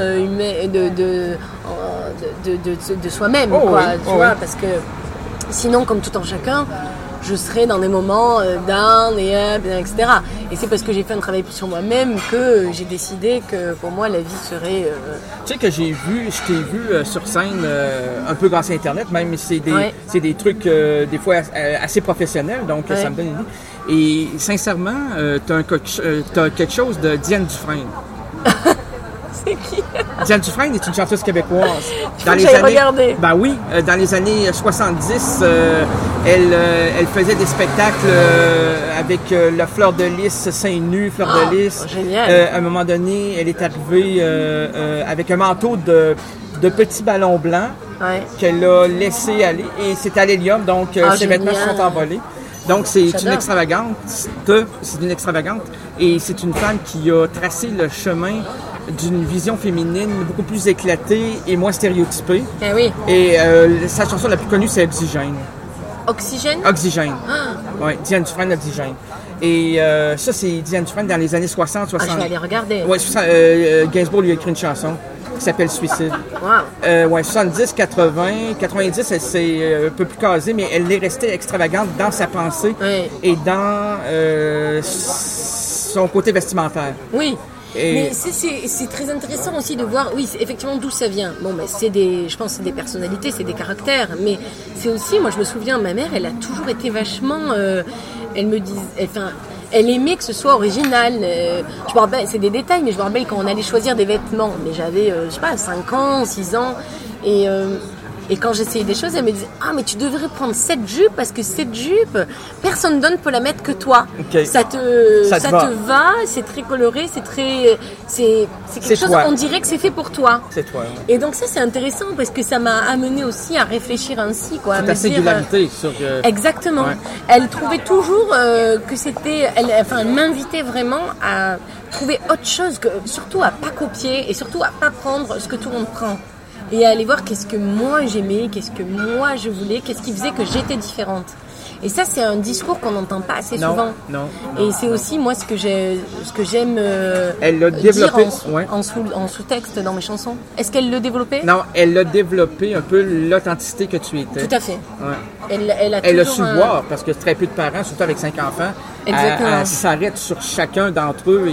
de soi-même, tu vois, parce que sinon, comme tout en chacun, je serais dans des moments down et up, etc. Et c'est parce que j'ai fait un travail sur moi-même que j'ai décidé que pour moi la vie serait... Tu sais que je t'ai vu sur scène un peu grâce à Internet, même si c'est des trucs des fois assez professionnels, donc ça me donne une idée. Et sincèrement, t'as quelque chose de Diane Dufresne. C'est qui? Diane Dufresne est une chanteuse québécoise. Regarder. Ben oui, dans les années 70, elle faisait des spectacles avec la Fleur de Lys, seins nus, Fleur de Lys. Génial. À un moment donné, elle est arrivée avec un manteau de petits ballons blancs qu'elle a laissé aller. Et c'est à l'hélium, donc ses vêtements se sont envolés. Donc, c'est une extravagante. C'est une extravagante. Et c'est une femme qui a tracé le chemin d'une vision féminine beaucoup plus éclatée et moins stéréotypée. Eh oui. Et sa chanson la plus connue, c'est Oxygène. Oxygène? Oxygène. Oui, Diane Dufresne, Oxygène. Et ça, c'est Diane Dufresne dans les années 60, 60. Je vais aller regarder. Oui, Gainsbourg lui a écrit une chanson qui s'appelle Suicide. Wow. 70, 80, 90, elle s'est un peu plus casée, mais elle est restée extravagante dans sa pensée et dans son côté vestimentaire. Oui. Mais c'est très intéressant aussi de voir, effectivement, d'où ça vient. Bon, mais je pense que c'est des personnalités, c'est des caractères, mais c'est aussi, moi je me souviens, ma mère, elle a toujours été vachement, elle aimait que ce soit original. Je me rappelle, c'est des détails, mais je me rappelle quand on allait choisir des vêtements, mais j'avais, 5 ans, 6 ans, et quand j'essayais des choses, elle me disait « Ah, mais tu devrais prendre cette jupe, parce que cette jupe, personne d'autre peut la mettre que toi. Okay. Ça te va, c'est très coloré, c'est quelque chose, on dirait que c'est fait pour toi. » C'est toi, ouais. Et donc ça, c'est intéressant, parce que ça m'a amené aussi à réfléchir ainsi, quoi. C'est ta singularité sur... Exactement. Ouais. Elle trouvait toujours que c'était... Elle m'invitait vraiment à trouver autre chose, surtout à pas copier, et surtout à pas prendre ce que tout le monde prend. Et à aller voir qu'est-ce que moi j'aimais, qu'est-ce que moi je voulais, qu'est-ce qui faisait que j'étais différente. Et ça, c'est un discours qu'on n'entend pas assez souvent. Non. Et c'est aussi moi ce que j'aime elle l'a développé en sous-texte dans mes chansons. Est-ce qu'elle l'a développé? Non, elle a développé un peu l'authenticité que tu étais. Tout à fait. Ouais. Elle a su voir, parce que très peu de parents, surtout avec 5 enfants, elle s'arrête sur chacun d'entre eux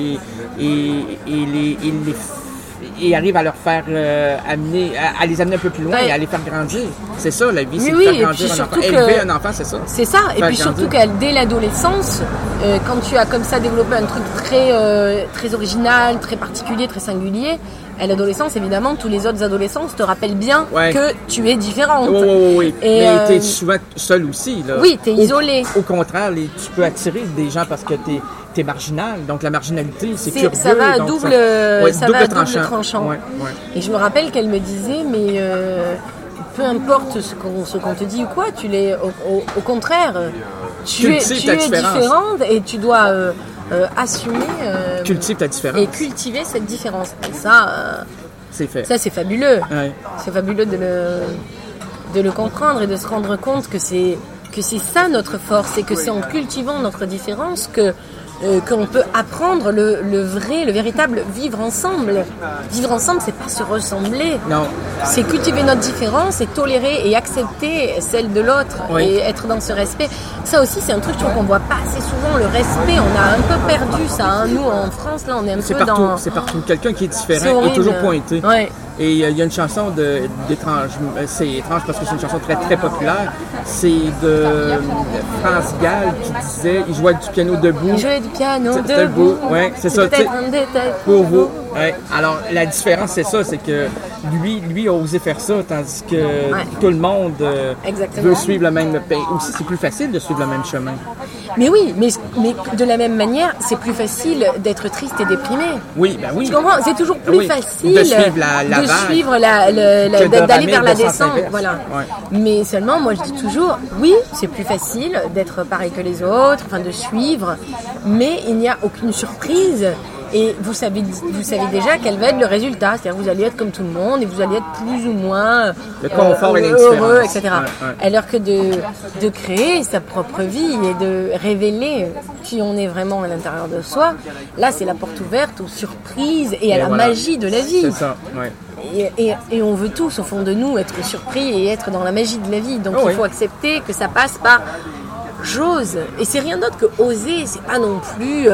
et arrive à leur faire à les amener un peu plus loin et à les faire grandir. C'est ça, la vie, c'est de faire grandir un enfant. Élever un enfant, c'est ça. C'est ça. Et puis surtout dès l'adolescence, quand tu as comme ça développé un truc très original, très particulier, très singulier, à l'adolescence, évidemment, tous les autres adolescents te rappellent bien que tu es différente. Oui. Mais t'es souvent seule aussi, là. Oui, t'es isolée. Au contraire, tu peux attirer des gens parce que t'es marginal. Donc la marginalité, c'est curieux. Ça va à double tranchant. Ouais. Et je me rappelle qu'elle me disait, mais peu importe ce qu'on te dit ou quoi, tu l'es au contraire. Tu es différente et tu dois assumer. Cultive ta différence. Et cultiver cette différence. Et ça, c'est fait. Ça, c'est fabuleux. Ouais. C'est fabuleux de le comprendre et de se rendre compte que c'est ça notre force et que c'est en cultivant notre différence qu'on peut apprendre le véritable vivre ensemble. Vivre ensemble, c'est pas se ressembler. Non. C'est cultiver notre différence et tolérer et accepter celle de l'autre et être dans ce respect. Ça aussi, c'est un truc qu'on voit pas assez souvent, le respect. On a un peu perdu ça. Nous, en France, là, on est un peu partout, dans... C'est partout. Quelqu'un qui est différent est toujours pointé. Ouais. Et il y a une chanson d'étrange, c'est étrange parce que c'est une chanson très très populaire. C'est de France Gall qui disait, il jouait du piano debout. Il jouait du piano debout. Oui, c'est ça. Peut-être un détail pour vous. Ouais. Alors la différence c'est ça, c'est que lui a osé faire ça, tandis que tout le monde veut suivre le même. Aussi c'est plus facile de suivre le même chemin. Mais oui, mais de la même manière, c'est plus facile d'être triste et déprimé. Oui, ben oui. Tu comprends? C'est toujours plus facile de suivre d'aller vers la descente. Voilà. Ouais. Mais seulement, moi, je dis toujours, oui, c'est plus facile d'être pareil que les autres, enfin de suivre, mais il n'y a aucune surprise. Et vous savez déjà quel va être le résultat. C'est-à-dire que vous allez être comme tout le monde et vous allez être plus ou moins heureux, etc. Ouais. Alors que de créer sa propre vie et de révéler qui on est vraiment à l'intérieur de soi, là, c'est la porte ouverte aux surprises et à la magie de la vie. C'est ça, ouais. Et on veut tous, au fond de nous, être surpris et être dans la magie de la vie. Donc il faut accepter que ça passe par j'ose. Et c'est rien d'autre que oser. C'est pas non plus...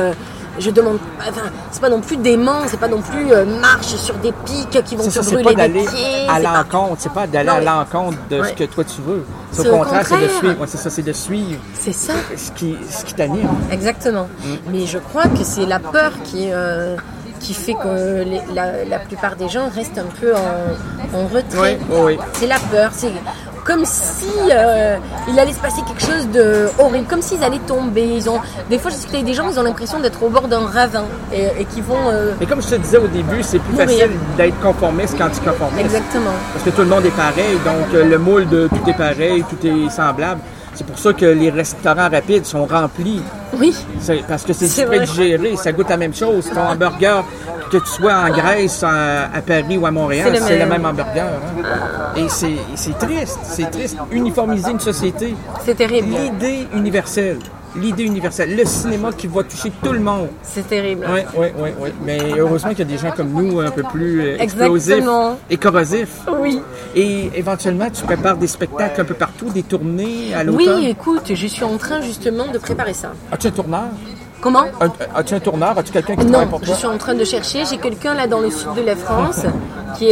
c'est pas non plus dément, c'est pas non plus marche sur des pics qui vont se brûler des pieds. C'est pas d'aller à l'encontre de ce que toi tu veux. C'est au contraire, c'est de suivre. Ouais, c'est ça, c'est de suivre. C'est ça. Ce qui t'anime. Exactement. Mais je crois que c'est la peur qui fait que la plupart des gens restent un peu en retrait. Oui. C'est la peur. C'est comme si il allait se passer quelque chose de horrible, comme s'ils allaient tomber. Des fois, je discute avec des gens, ils ont l'impression d'être au bord d'un ravin et qui vont. Mais comme je te disais au début, c'est plus facile d'être conformiste qu'anticonformiste. Exactement. Parce que tout le monde est pareil, donc le moule de tout est pareil, tout est semblable. C'est pour ça que les restaurants rapides sont remplis. Oui. Parce que c'est prédigéré, ça goûte la même chose. Ton hamburger, que tu sois en Grèce, à Paris ou à Montréal, c'est le même hamburger. Hein? Et c'est triste. Uniformiser une société. C'est terrible. L'idée universelle, le cinéma qui va toucher tout le monde. C'est terrible. Oui. Mais heureusement qu'il y a des gens comme nous un peu plus explosifs et corrosifs. Oui. Et éventuellement, tu prépares des spectacles un peu partout, des tournées à l'automne. Oui, écoute, je suis en train justement de préparer ça. As-tu un tourneur? Comment? As-tu un tourneur? As-tu quelqu'un qui travaille pour toi? Non, je suis en train de chercher. J'ai quelqu'un là dans le sud de la France qui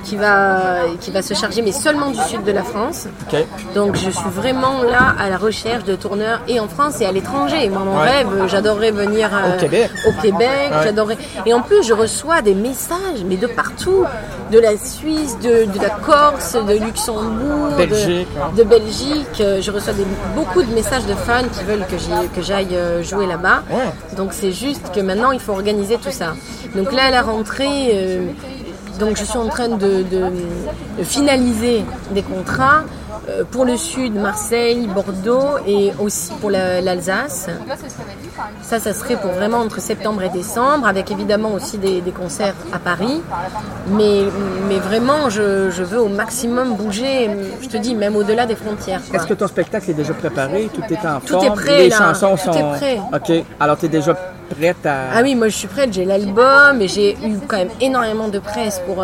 va se charger, mais seulement du sud de la France. Okay. Donc je suis vraiment là à la recherche de tourneurs et en France et à l'étranger. Moi, mon rêve, j'adorerais venir au Québec. J'adorerais. Et en plus, je reçois des messages, mais de partout, de la Suisse, de la Corse, de Luxembourg, de Belgique. Je reçois beaucoup de messages de fans qui veulent que j'aille jouer là-bas. Ouais. Donc c'est juste que maintenant il faut organiser tout ça. Donc là à la rentrée, donc je suis en train de finaliser des contrats pour le sud, Marseille, Bordeaux et aussi pour l'Alsace. Ça serait pour vraiment entre septembre et décembre, avec évidemment aussi des concerts à Paris. Mais vraiment, je veux au maximum bouger, je te dis, même au-delà des frontières. Est-ce que ton spectacle est déjà préparé? Tout est en forme? Tout est prêt, les chansons sont... Tout est prêt. OK. Alors, tu es déjà prête à... Ah oui, moi je suis prête, j'ai l'album et j'ai eu quand même énormément de presse pour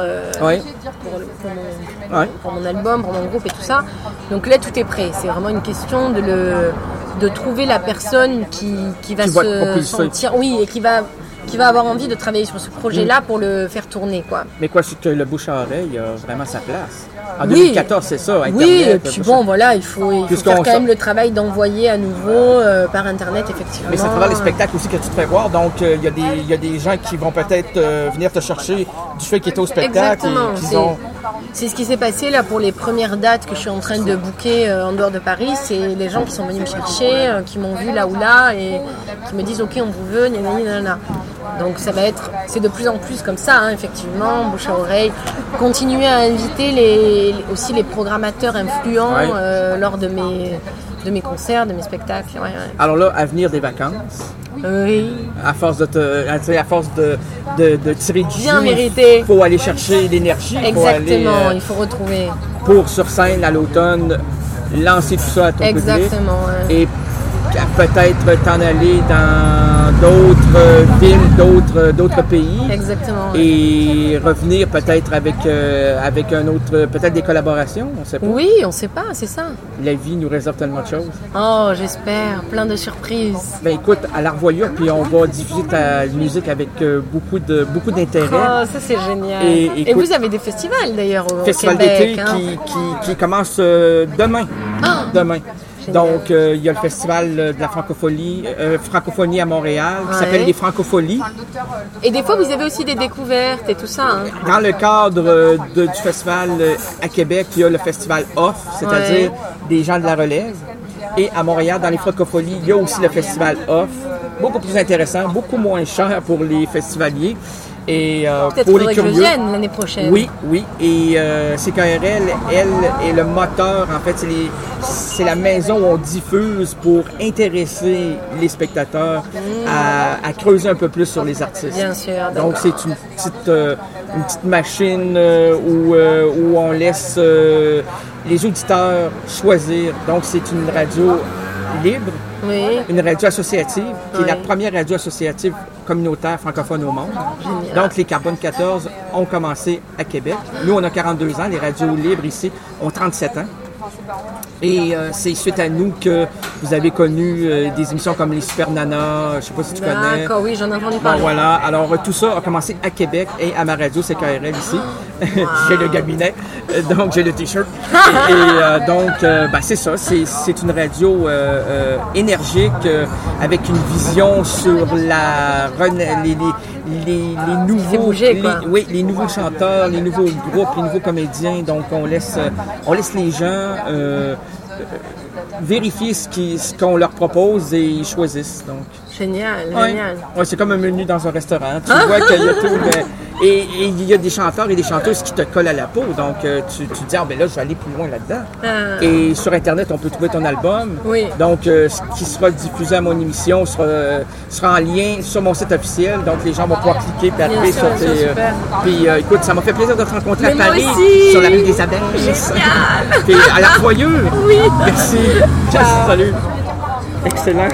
mon album, pour mon groupe et tout ça. Donc là, tout est prêt. C'est vraiment une question de trouver la personne qui va se sentir... Oui, et qui va avoir envie de travailler sur ce projet-là pour le faire tourner, quoi. Mais quoi, c'est que le bouche à oreille a vraiment sa place. En 2014, c'est ça, Internet. Oui, et puis bon, voilà, il faut faire quand même le travail d'envoyer à nouveau par Internet, effectivement. Mais c'est à travers les spectacles aussi que tu te fais voir, donc il y a des gens qui vont peut-être venir te chercher du fait qu'ils étaient au spectacle. Exactement, c'est ce qui s'est passé là pour les premières dates que je suis en train de booker en dehors de Paris. C'est les gens qui sont venus me chercher, qui m'ont vu là ou là et qui me disent « Ok, on vous veut, nanana ». Donc c'est de plus en plus comme ça, hein, effectivement, bouche à oreille. Continuer à inviter aussi les programmateurs influents lors de mes concerts, de mes spectacles. Ouais. Alors là, à venir des vacances. Oui. À force de tirer du bien jus, mérité. Il faut aller chercher l'énergie. Exactement, il faut retrouver. Pour sur scène à l'automne, lancer tout ça à ton public. Exactement. Et peut-être t'en aller dans d'autres villes, d'autres pays. Exactement. Et revenir peut-être avec un autre, peut-être des collaborations, on ne sait pas. Oui, on ne sait pas, c'est ça. La vie nous réserve tellement de choses. Oh, j'espère, plein de surprises. Ben écoute, à la revoyure, puis on va diffuser ta musique avec beaucoup d'intérêt. Oh, ça c'est génial. Et vous avez des festivals d'ailleurs au Festival Québec. d'été qui commence demain. Demain. Donc, il y a le festival de la francophonie à Montréal qui s'appelle les Francopholies. Et des fois, vous avez aussi des découvertes et tout ça. Hein? Dans le cadre du festival à Québec, il y a le festival Off, c'est-à-dire des gens de la relève. Et à Montréal, dans les Francopholies, il y a aussi le festival Off, beaucoup plus intéressant, beaucoup moins cher pour les festivaliers. Et pour les curieux, que je vienne l'année prochaine. Oui. Et CKRL, elle est le moteur. En fait, c'est la maison où on diffuse pour intéresser les spectateurs à creuser un peu plus sur les artistes. Bien sûr. Donc, c'est une petite machine où on laisse les auditeurs choisir. Donc, c'est une radio libre. Oui. Une radio associative, qui est la première radio associative communautaire francophone au monde. Génial. Donc, les Carbone 14 ont commencé à Québec. Nous, on a 42 ans. Les radios libres ici ont 37 ans. Et c'est suite à nous que vous avez connu des émissions comme les Super Nana, je ne sais pas si tu connais. D'accord, oui, j'en ai entendu parler. Bon, voilà. Alors, tout ça a commencé à Québec et à ma radio, c'est KRL ici. J'ai le gabinet, donc j'ai le T-shirt. Et donc, c'est ça. C'est une radio énergique avec une vision sur les nouveaux, les nouveaux chanteurs, les nouveaux groupes, les nouveaux comédiens. Donc, on laisse les gens vérifier ce qu'on leur propose et ils choisissent. Donc. Génial. Ouais, c'est comme un menu dans un restaurant. Tu vois qu'il y a tout. Et il y a des chanteurs et des chanteuses qui te collent à la peau. Donc, tu te dis, là, je vais aller plus loin là-dedans. Et sur Internet, on peut trouver ton album. Oui. Donc, ce qui sera diffusé à mon émission sera en lien sur mon site officiel. Donc, les gens vont pouvoir cliquer et arriver sur tes... Puis, écoute, ça m'a fait plaisir de te rencontrer à Paris, sur la rue des Abeilles. Génial! Puis, à la Revoyure. Oui. Merci. Salut. Excellent.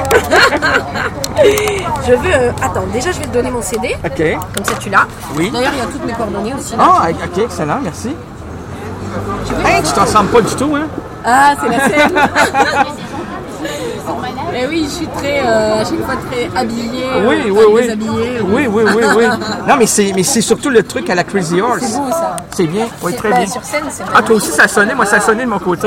Je veux... attends, déjà, je vais te donner mon CD. OK. Comme ça, tu l'as. Oui. D'ailleurs, il y a toutes mes coordonnées aussi. Ah, OK, excellent, merci. Tu t'en ressembles pas du tout, hein? Ah, c'est la scène. Mais oui, je suis à chaque fois très habillée. Oui. Déshabillée. Oui. Non, mais c'est surtout le truc à la Crazy Horse. C'est beau, ça. C'est bien, oui, très bien. Sur scène, c'est Ah, toi aussi, ça a sonné. Moi, ça a sonné de mon côté.